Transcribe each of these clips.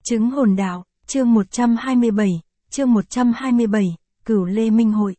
Chứng hồn đạo, chương 127, Cửu Lê Minh Hội.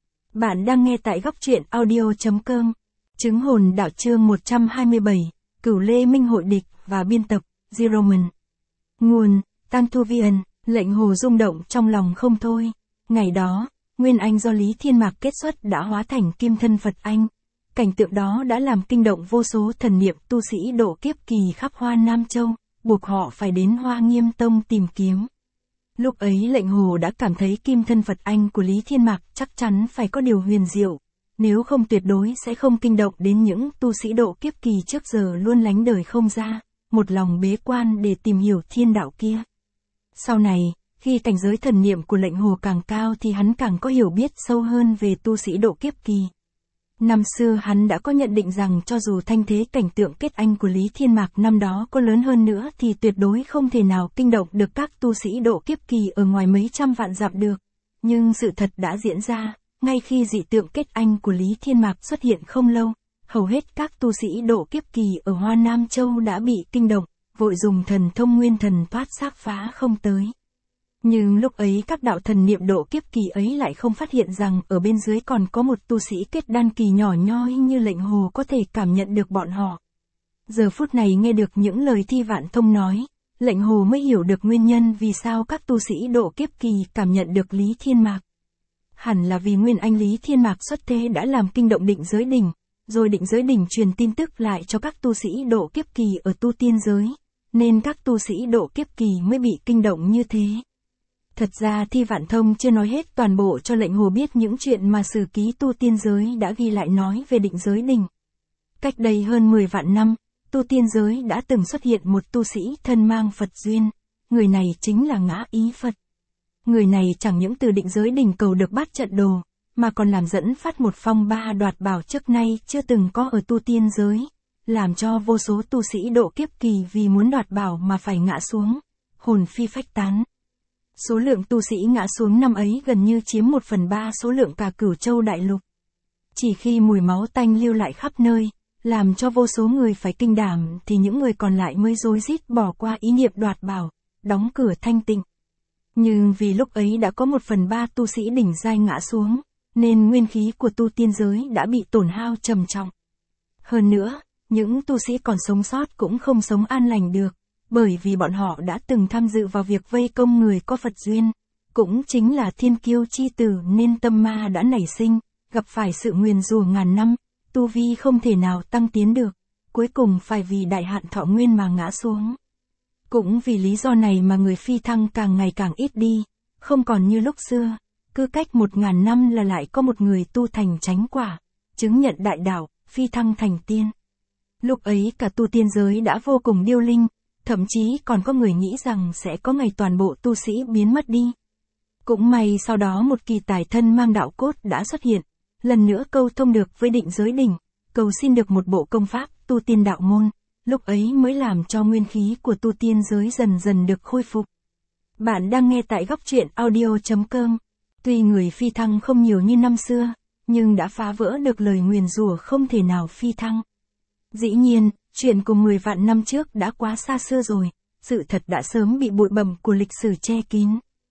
Bạn đang nghe tại góc truyện audio.com. Chứng hồn đạo chương 127, Cửu Lê Minh Hội địch và biên tập, Zeroman. Nguồn, Tăng Thu Vian, lệnh hồ rung động trong lòng không thôi. Ngày đó, Nguyên Anh do Lý Thiên Mạc kết xuất đã hóa thành kim thân Phật Anh. Cảnh tượng đó đã làm kinh động vô số thần niệm tu sĩ độ kiếp kỳ khắp Hoa Nam Châu, buộc họ phải đến Hoa Nghiêm Tông tìm kiếm. Lúc ấy lệnh hồ đã cảm thấy kim thân Phật Anh của Lý Thiên Mạc chắc chắn phải có điều huyền diệu, nếu không tuyệt đối sẽ không kinh động đến những tu sĩ độ kiếp kỳ trước giờ luôn lánh đời không ra, một lòng bế quan để tìm hiểu thiên đạo kia. Sau này, khi cảnh giới thần niệm của lệnh hồ càng cao thì hắn càng có hiểu biết sâu hơn về tu sĩ độ kiếp kỳ. Năm xưa hắn đã có nhận định rằng cho dù thanh thế cảnh tượng kết anh của Lý Thiên Mạc năm đó có lớn hơn nữa thì tuyệt đối không thể nào kinh động được các tu sĩ độ kiếp kỳ ở ngoài mấy trăm vạn dặm được. Nhưng sự thật đã diễn ra, ngay khi dị tượng kết anh của Lý Thiên Mạc xuất hiện không lâu, hầu hết các tu sĩ độ kiếp kỳ ở Hoa Nam Châu đã bị kinh động, vội dùng thần thông nguyên thần thoát xác phá không tới. Nhưng lúc ấy các đạo thần niệm độ kiếp kỳ ấy lại không phát hiện rằng ở bên dưới còn có một tu sĩ kết đan kỳ nhỏ nhoi như lệnh hồ có thể cảm nhận được bọn họ. Giờ phút này nghe được những lời Thi Vạn Thông nói, lệnh hồ mới hiểu được nguyên nhân vì sao các tu sĩ độ kiếp kỳ cảm nhận được Lý Thiên Mạc. Hẳn là vì Nguyên Anh Lý Thiên Mạc xuất thế đã làm kinh động định giới đỉnh, rồi định giới đỉnh truyền tin tức lại cho các tu sĩ độ kiếp kỳ ở tu tiên giới, nên các tu sĩ độ kiếp kỳ mới bị kinh động như thế. Thật ra Thi Vạn Thông chưa nói hết toàn bộ cho lệnh hồ biết những chuyện mà sử ký tu tiên giới đã ghi lại nói về định giới đỉnh. Cách đây hơn 10 vạn năm, tu tiên giới đã từng xuất hiện một tu sĩ thân mang Phật duyên, người này chính là Ngã Ý Phật. Người này chẳng những từ định giới đỉnh cầu được bát trận đồ, mà còn làm dẫn phát một phong ba đoạt bảo trước nay chưa từng có ở tu tiên giới, làm cho vô số tu sĩ độ kiếp kỳ vì muốn đoạt bảo mà phải ngã xuống, hồn phi phách tán. Số lượng tu sĩ ngã xuống năm ấy gần như chiếm 1/3 số lượng cả Cửu Châu đại lục. Chỉ khi mùi máu tanh lưu lại khắp nơi, làm cho vô số người phải kinh đảm thì những người còn lại mới rối rít bỏ qua ý niệm đoạt bảo, đóng cửa thanh tịnh. Nhưng vì lúc ấy đã có 1/3 tu sĩ đỉnh giai ngã xuống, nên nguyên khí của tu tiên giới đã bị tổn hao trầm trọng. Hơn nữa, những tu sĩ còn sống sót cũng không sống an lành được, bởi vì bọn họ đã từng tham dự vào việc vây công người có Phật duyên, cũng chính là thiên kiêu chi tử nên tâm ma đã nảy sinh, gặp phải sự nguyền rủa ngàn năm, tu vi không thể nào tăng tiến được, cuối cùng phải vì đại hạn thọ nguyên mà ngã xuống. Cũng vì lý do này mà người phi thăng càng ngày càng ít đi, không còn như lúc xưa, cứ cách 1000 năm là lại có một người tu thành chánh quả, chứng nhận đại đạo, phi thăng thành tiên. Lúc ấy cả tu tiên giới đã vô cùng điêu linh, thậm chí còn có người nghĩ rằng sẽ có ngày toàn bộ tu sĩ biến mất đi. Cũng may sau đó một kỳ tài thân mang đạo cốt đã xuất hiện, lần nữa câu thông được với định giới đỉnh, cầu xin được một bộ công pháp tu tiên đạo môn, lúc ấy mới làm cho nguyên khí của tu tiên giới dần dần được khôi phục. Bạn đang nghe tại góc truyện audio.com. Tuy người phi thăng không nhiều như năm xưa, nhưng đã phá vỡ được lời nguyền rủa không thể nào phi thăng. Dĩ nhiên, chuyện của 10 vạn năm trước đã quá xa xưa rồi, sự thật đã sớm bị bụi bặm của lịch sử che kín.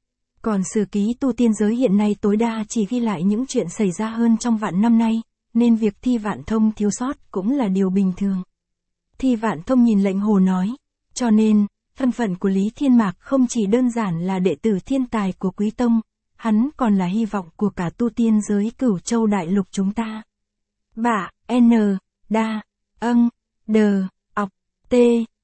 Còn sử ký tu tiên giới hiện nay tối đa chỉ ghi lại những chuyện xảy ra hơn trong vạn năm nay, nên việc Thi Vạn Thông thiếu sót cũng là điều bình thường. Thi Vạn Thông nhìn lệnh hồ nói, cho nên, thân phận của Lý Thiên Mạc không chỉ đơn giản là đệ tử thiên tài của Quý Tông, hắn còn là hy vọng của cả tu tiên giới Cửu Châu đại lục chúng ta. Bạ, N, Đa, Âng, Đờ, Ọc, T,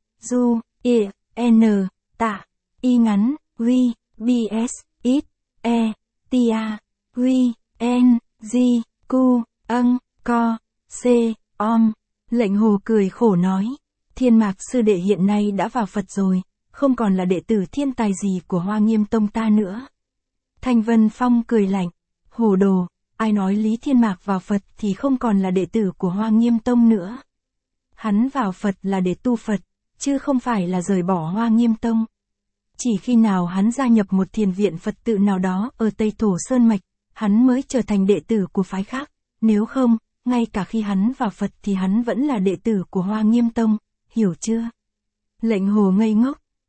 Du, I, N, Tạ, Y ngắn, Quy, BS, Ít, E, Tia, Quy, N, G, Q, Âng, Co, C, Om. Lệnh hồ cười khổ nói, Thiên Mạc sư đệ hiện nay đã vào Phật rồi, không còn là đệ tử thiên tài gì của Hoa Nghiêm Tông ta nữa. Thanh Vân Phong cười lạnh, hồ đồ, ai nói Lý Thiên Mạc vào Phật thì không còn là đệ tử của Hoa Nghiêm Tông nữa. Hắn vào Phật là để tu Phật, chứ không phải là rời bỏ Hoa Nghiêm Tông. Chỉ khi nào hắn gia nhập một thiền viện Phật tự nào đó ở Tây Thổ Sơn Mạch, hắn mới trở thành đệ tử của phái khác, nếu không, ngay cả khi hắn vào Phật thì hắn vẫn là đệ tử của Hoa Nghiêm Tông, hiểu chưa? Lệnh hồ ngây ngốc,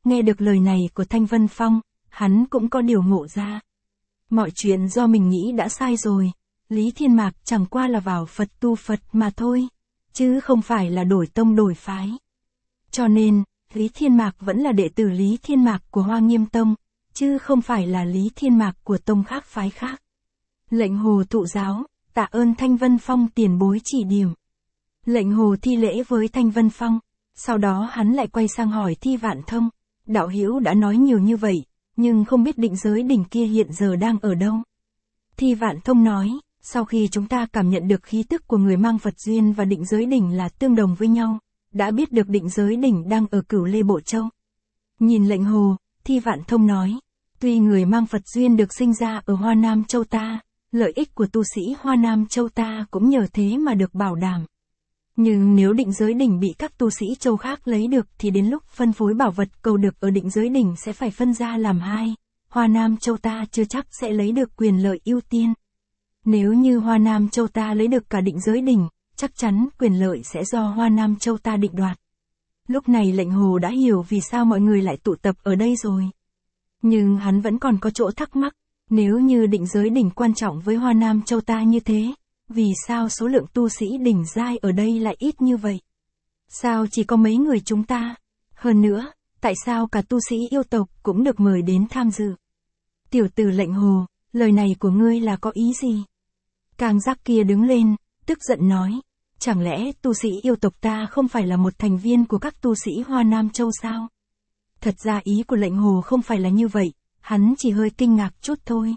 Nghe được lời này của Thanh Vân Phong, hắn cũng có điều ngộ ra. Mọi chuyện do mình nghĩ đã sai rồi, Lý Thiên Mạc chẳng qua là vào Phật tu Phật mà thôi, chứ không phải là đổi tông đổi phái. Cho nên, Lý Thiên Mạc vẫn là đệ tử Lý Thiên Mạc của Hoa Nghiêm Tông, chứ không phải là Lý Thiên Mạc của tông khác phái khác. Lệnh Hồ thụ giáo, tạ ơn Thanh Vân Phong tiền bối chỉ điểm. Lệnh Hồ thi lễ với Thanh Vân Phong, sau đó hắn lại quay sang hỏi Thi Vạn Thông, đạo hữu đã nói nhiều như vậy, nhưng không biết định giới đỉnh kia hiện giờ đang ở đâu. Thi Vạn Thông nói, sau khi chúng ta cảm nhận được khí tức của người mang Phật duyên và định giới đỉnh là tương đồng với nhau, đã biết được định giới đỉnh đang ở Cửu Lê Bộ Châu. Nhìn Lệnh Hồ, Thi Vạn Thông nói, tuy người mang Phật duyên được sinh ra ở Hoa Nam Châu ta, lợi ích của tu sĩ Hoa Nam Châu ta cũng nhờ thế mà được bảo đảm. Nhưng nếu định giới đỉnh bị các tu sĩ châu khác lấy được thì đến lúc phân phối bảo vật cầu được ở định giới đỉnh sẽ phải phân ra làm hai, Hoa Nam Châu ta chưa chắc sẽ lấy được quyền lợi ưu tiên. Nếu như Hoa Nam Châu ta lấy được cả định giới đỉnh, chắc chắn quyền lợi sẽ do Hoa Nam Châu ta định đoạt. Lúc này Lệnh Hồ đã hiểu vì sao mọi người lại tụ tập ở đây rồi. Nhưng hắn vẫn còn có chỗ thắc mắc, nếu như định giới đỉnh quan trọng với Hoa Nam Châu ta như thế, vì sao số lượng tu sĩ đỉnh giai ở đây lại ít như vậy? Sao chỉ có mấy người chúng ta? Hơn nữa, tại sao cả tu sĩ yêu tộc cũng được mời đến tham dự? Tiểu tử Lệnh Hồ, lời này của ngươi là có ý gì? Càng Giác kia đứng lên, tức giận nói, chẳng lẽ tu sĩ yêu tộc ta không phải là một thành viên của các tu sĩ Hoa Nam Châu sao? Thật ra ý của Lệnh Hồ không phải là như vậy, hắn chỉ hơi kinh ngạc chút thôi.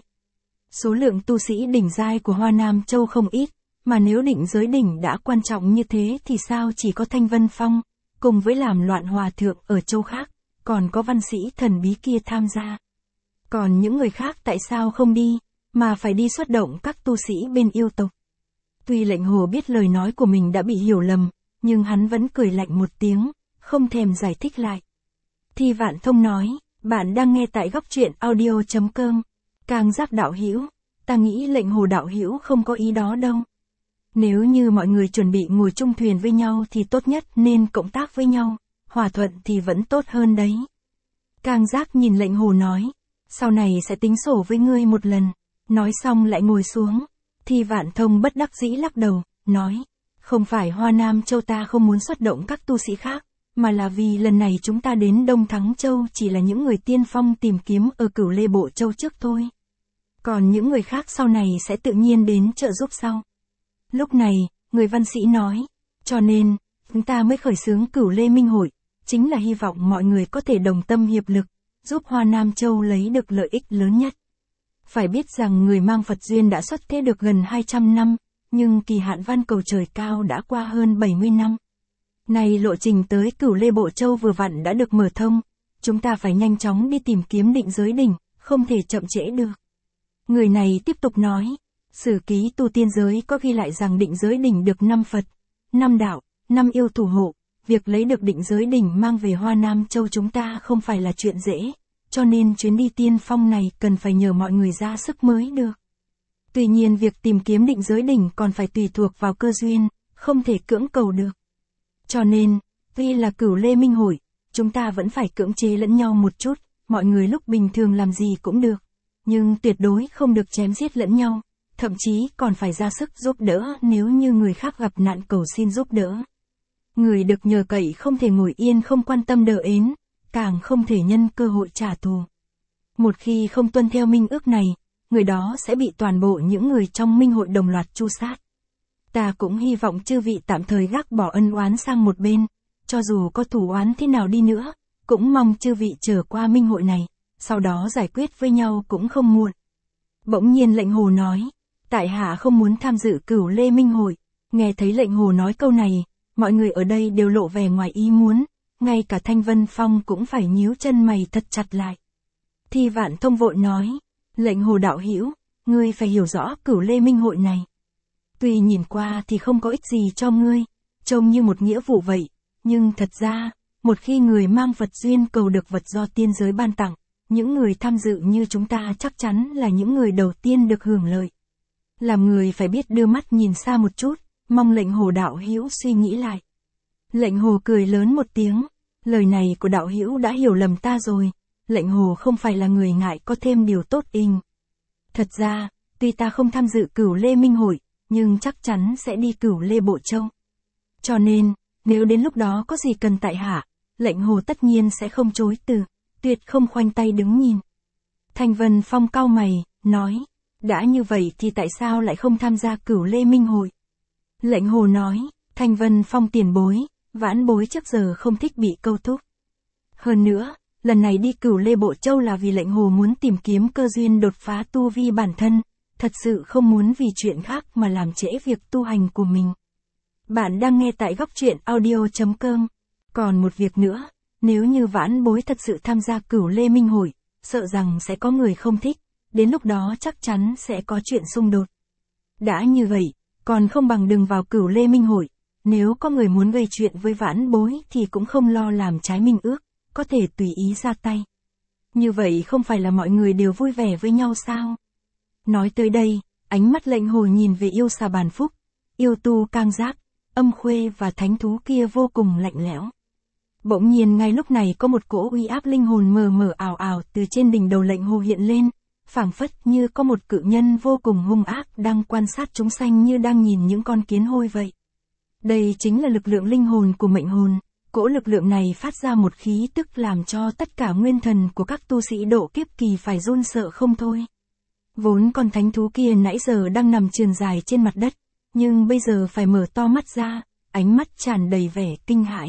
Số lượng tu sĩ đỉnh giai của Hoa Nam Châu không ít, mà nếu định giới đỉnh đã quan trọng như thế thì sao chỉ có Thanh Vân Phong, cùng với làm loạn hòa thượng ở châu khác, còn có văn sĩ thần bí kia tham gia. Còn những người khác tại sao không đi, mà phải đi xuất động các tu sĩ bên yêu tộc? Tuy Lệnh Hồ biết lời nói của mình đã bị hiểu lầm, nhưng hắn vẫn cười lạnh một tiếng, không thèm giải thích lại. Thi Vạn Thông nói, bạn đang nghe tại góc truyện audio.com. Càng Giác đạo hữu, ta nghĩ Lệnh Hồ đạo hữu không có ý đó đâu. Nếu như mọi người chuẩn bị ngồi chung thuyền với nhau thì tốt nhất nên cộng tác với nhau, hòa thuận thì vẫn tốt hơn đấy. Càng Giác nhìn Lệnh Hồ nói, sau này sẽ tính sổ với ngươi một lần, nói xong lại ngồi xuống. Thi Vạn Thông bất đắc dĩ lắc đầu, nói, không phải Hoa Nam Châu ta không muốn xuất động các tu sĩ khác, mà là vì lần này chúng ta đến Đông Thắng Châu chỉ là những người tiên phong tìm kiếm ở Cửu Lê Bộ Châu trước thôi. Còn những người khác sau này sẽ tự nhiên đến trợ giúp sau. Lúc này, người văn sĩ nói, cho nên, chúng ta mới khởi xướng Cửu Lê Minh Hội, chính là hy vọng mọi người có thể đồng tâm hiệp lực, giúp Hoa Nam Châu lấy được lợi ích lớn nhất. Phải biết rằng người mang Phật duyên đã xuất thế được gần 200 năm, nhưng kỳ hạn van cầu trời cao đã qua hơn 70 năm. Này lộ trình tới Cửu Lê Bộ Châu vừa vặn đã được mở thông, chúng ta phải nhanh chóng đi tìm kiếm định giới đỉnh, không thể chậm trễ được. Người này tiếp tục nói, sử ký tu tiên giới có ghi lại rằng định giới đỉnh được 5 Phật, 5 đạo, 5 yêu thủ hộ, việc lấy được định giới đỉnh mang về Hoa Nam Châu chúng ta không phải là chuyện dễ, cho nên chuyến đi tiên phong này cần phải nhờ mọi người ra sức mới được. Tuy nhiên việc tìm kiếm định giới đỉnh còn phải tùy thuộc vào cơ duyên, không thể cưỡng cầu được. Cho nên, tuy là Cửu Lê Minh Hội, chúng ta vẫn phải cưỡng chế lẫn nhau một chút, mọi người lúc bình thường làm gì cũng được, nhưng tuyệt đối không được chém giết lẫn nhau, thậm chí còn phải ra sức giúp đỡ nếu như người khác gặp nạn cầu xin giúp đỡ. Người được nhờ cậy không thể ngồi yên không quan tâm đờ ến, càng không thể nhân cơ hội trả thù. Một khi không tuân theo minh ước này, người đó sẽ bị toàn bộ những người trong minh hội đồng loạt tru sát. Ta cũng hy vọng chư vị tạm thời gác bỏ ân oán sang một bên, cho dù có thù oán thế nào đi nữa, cũng mong chư vị trở qua minh hội này, sau đó giải quyết với nhau cũng không muộn. Bỗng nhiên Lệnh Hồ nói, tại hạ không muốn tham dự Cửu Lê Minh Hội. Nghe thấy Lệnh Hồ nói câu này, mọi người ở đây đều lộ vẻ ngoài ý muốn, ngay cả Thanh Vân Phong cũng phải nhíu chân mày thật chặt lại. Thi Vạn Thông vội nói, Lệnh Hồ đạo hữu, ngươi phải hiểu rõ Cửu Lê Minh Hội này. Tuy nhìn qua thì không có ích gì cho ngươi, trông như một nghĩa vụ vậy, nhưng thật ra, một khi người mang Phật duyên cầu được vật do tiên giới ban tặng, những người tham dự như chúng ta chắc chắn là những người đầu tiên được hưởng lợi. Làm người phải biết đưa mắt nhìn xa một chút, mong Lệnh Hồ đạo hữu suy nghĩ lại. Lệnh Hồ cười lớn một tiếng, Lời này của đạo hữu đã hiểu lầm ta rồi, lệnh hồ không phải là người ngại có thêm điều tốt inh. Thật ra, tuy ta không tham dự Cửu Lê Minh Hội, nhưng chắc chắn sẽ đi Cửu Lê Bộ Châu. Cho nên, nếu đến lúc đó có gì cần tại hạ, lệnh hồ tất nhiên sẽ không chối từ, tuyệt không khoanh tay đứng nhìn. Thanh Vân Phong cau mày, nói, đã như vậy thì tại sao lại không tham gia Cửu Lê Minh Hội? Lệnh hồ nói, Thanh Vân Phong tiền bối, vãn bối trước giờ không thích bị câu thúc. Hơn nữa, lần này đi Cửu Lê Bộ Châu là vì lệnh hồ muốn tìm kiếm cơ duyên đột phá tu vi bản thân, thật sự không muốn vì chuyện khác mà làm trễ việc tu hành của mình. Bạn đang nghe tại góc truyện audio.com. Còn một việc nữa, nếu như vãn bối thật sự tham gia Cửu Lê Minh Hội, sợ rằng sẽ có người không thích, đến lúc đó chắc chắn sẽ có chuyện xung đột. Đã như vậy, còn không bằng đừng vào Cửu Lê Minh Hội, nếu có người muốn gây chuyện với vãn bối thì cũng không lo làm trái minh ước, có thể tùy ý ra tay. Như vậy không phải là mọi người đều vui vẻ với nhau sao? Nói tới đây, ánh mắt lệnh hồ nhìn về yêu xà bàn phúc, yêu tu cang giác, âm khuê và thánh thú kia vô cùng lạnh lẽo. Bỗng nhiên ngay lúc này có một cỗ uy áp linh hồn mờ mờ ảo ảo từ trên đỉnh đầu lệnh hồ hiện lên, phảng phất như có một cự nhân vô cùng hung ác đang quan sát chúng sanh như đang nhìn những con kiến hôi vậy. Đây chính là lực lượng linh hồn của mệnh hồn, cỗ lực lượng này phát ra một khí tức làm cho tất cả nguyên thần của các tu sĩ độ kiếp kỳ phải run sợ không thôi. Vốn con thánh thú kia nãy giờ đang nằm trườn dài trên mặt đất, nhưng bây giờ phải mở to mắt ra, ánh mắt tràn đầy vẻ kinh hãi.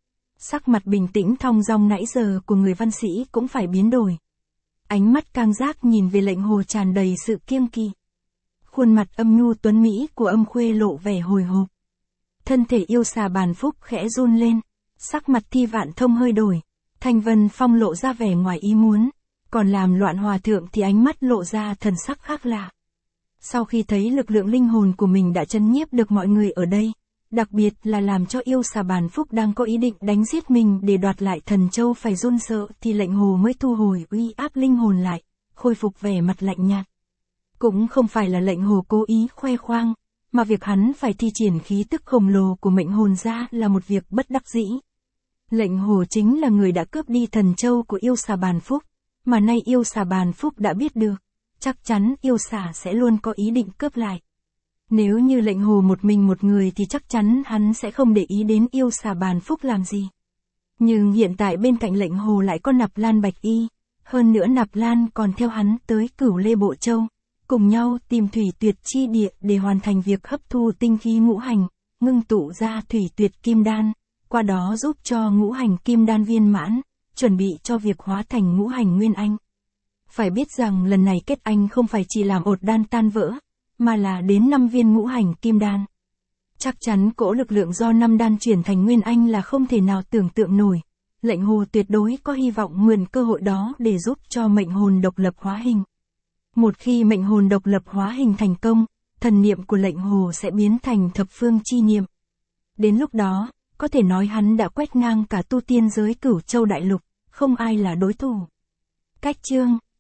Sắc mặt bình tĩnh thong dong nãy giờ của người văn sĩ cũng phải biến đổi. Ánh mắt cang giác nhìn về lệnh hồ tràn đầy sự kiêng kỵ. Khuôn mặt âm nhu tuấn mỹ của âm khuê lộ vẻ hồi hộp. Thân thể yêu xà bàn phúc khẽ run lên, sắc mặt Thi Vạn Thông hơi đổi. Thanh Vân Phong lộ ra vẻ ngoài ý muốn, còn làm Loạn Hòa Thượng thì ánh mắt lộ ra thần sắc khác lạ. Sau khi thấy lực lượng linh hồn của mình đã trấn nhiếp được mọi người ở đây, đặc biệt là làm cho yêu xà bàn phúc đang có ý định đánh giết mình để đoạt lại thần châu phải run sợ thì lệnh hồ mới thu hồi uy áp linh hồn lại, khôi phục vẻ mặt lạnh nhạt. Cũng không phải là lệnh hồ cố ý khoe khoang, mà việc hắn phải thi triển khí tức khổng lồ của mệnh hồn ra là một việc bất đắc dĩ. Lệnh hồ chính là người đã cướp đi thần châu của yêu xà bàn phúc, mà nay yêu xà bàn phúc đã biết được, chắc chắn yêu xà sẽ luôn có ý định cướp lại. Nếu như lệnh hồ một mình một người thì chắc chắn hắn sẽ không để ý đến yêu xà bàn phúc làm gì. Nhưng hiện tại bên cạnh lệnh hồ lại có Nạp Lan Bạch Y, hơn nữa Nạp Lan còn theo hắn tới Cửu Lê Bộ Châu, cùng nhau tìm thủy tuyệt chi địa để hoàn thành việc hấp thu tinh khí ngũ hành, ngưng tụ ra thủy tuyệt kim đan, qua đó giúp cho ngũ hành kim đan viên mãn, chuẩn bị cho việc hóa thành ngũ hành nguyên anh. Phải biết rằng lần này kết anh không phải chỉ làm ột đan tan vỡ, mà là đến 5 viên ngũ hành kim đan. Chắc chắn cỗ lực lượng do 5 đan chuyển thành nguyên anh là không thể nào tưởng tượng nổi. Lệnh hồ tuyệt đối có hy vọng mượn cơ hội đó để giúp cho mệnh hồn độc lập hóa hình. Một khi mệnh hồn độc lập hóa hình thành công, thần niệm của lệnh hồ sẽ biến thành thập phương chi niệm. Đến lúc đó, có thể nói hắn đã quét ngang cả tu tiên giới Cửu Châu đại lục, không ai là đối thủ. Cách chương